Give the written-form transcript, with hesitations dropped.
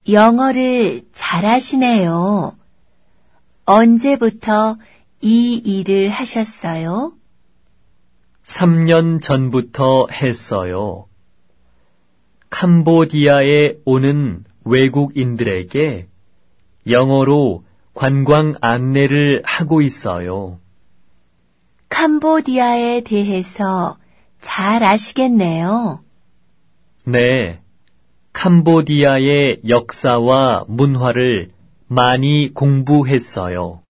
영어를 잘하시네요. 언제부터 이 일을 하셨어요? 3년 전부터 했어요. 캄보디아에 오는 외국인들에게 영어로 관광 안내를 하고 있어요. 캄보디아에 대해서 잘 아시겠네요. 네, 캄보디아의 역사와 문화를 많이 공부했어요.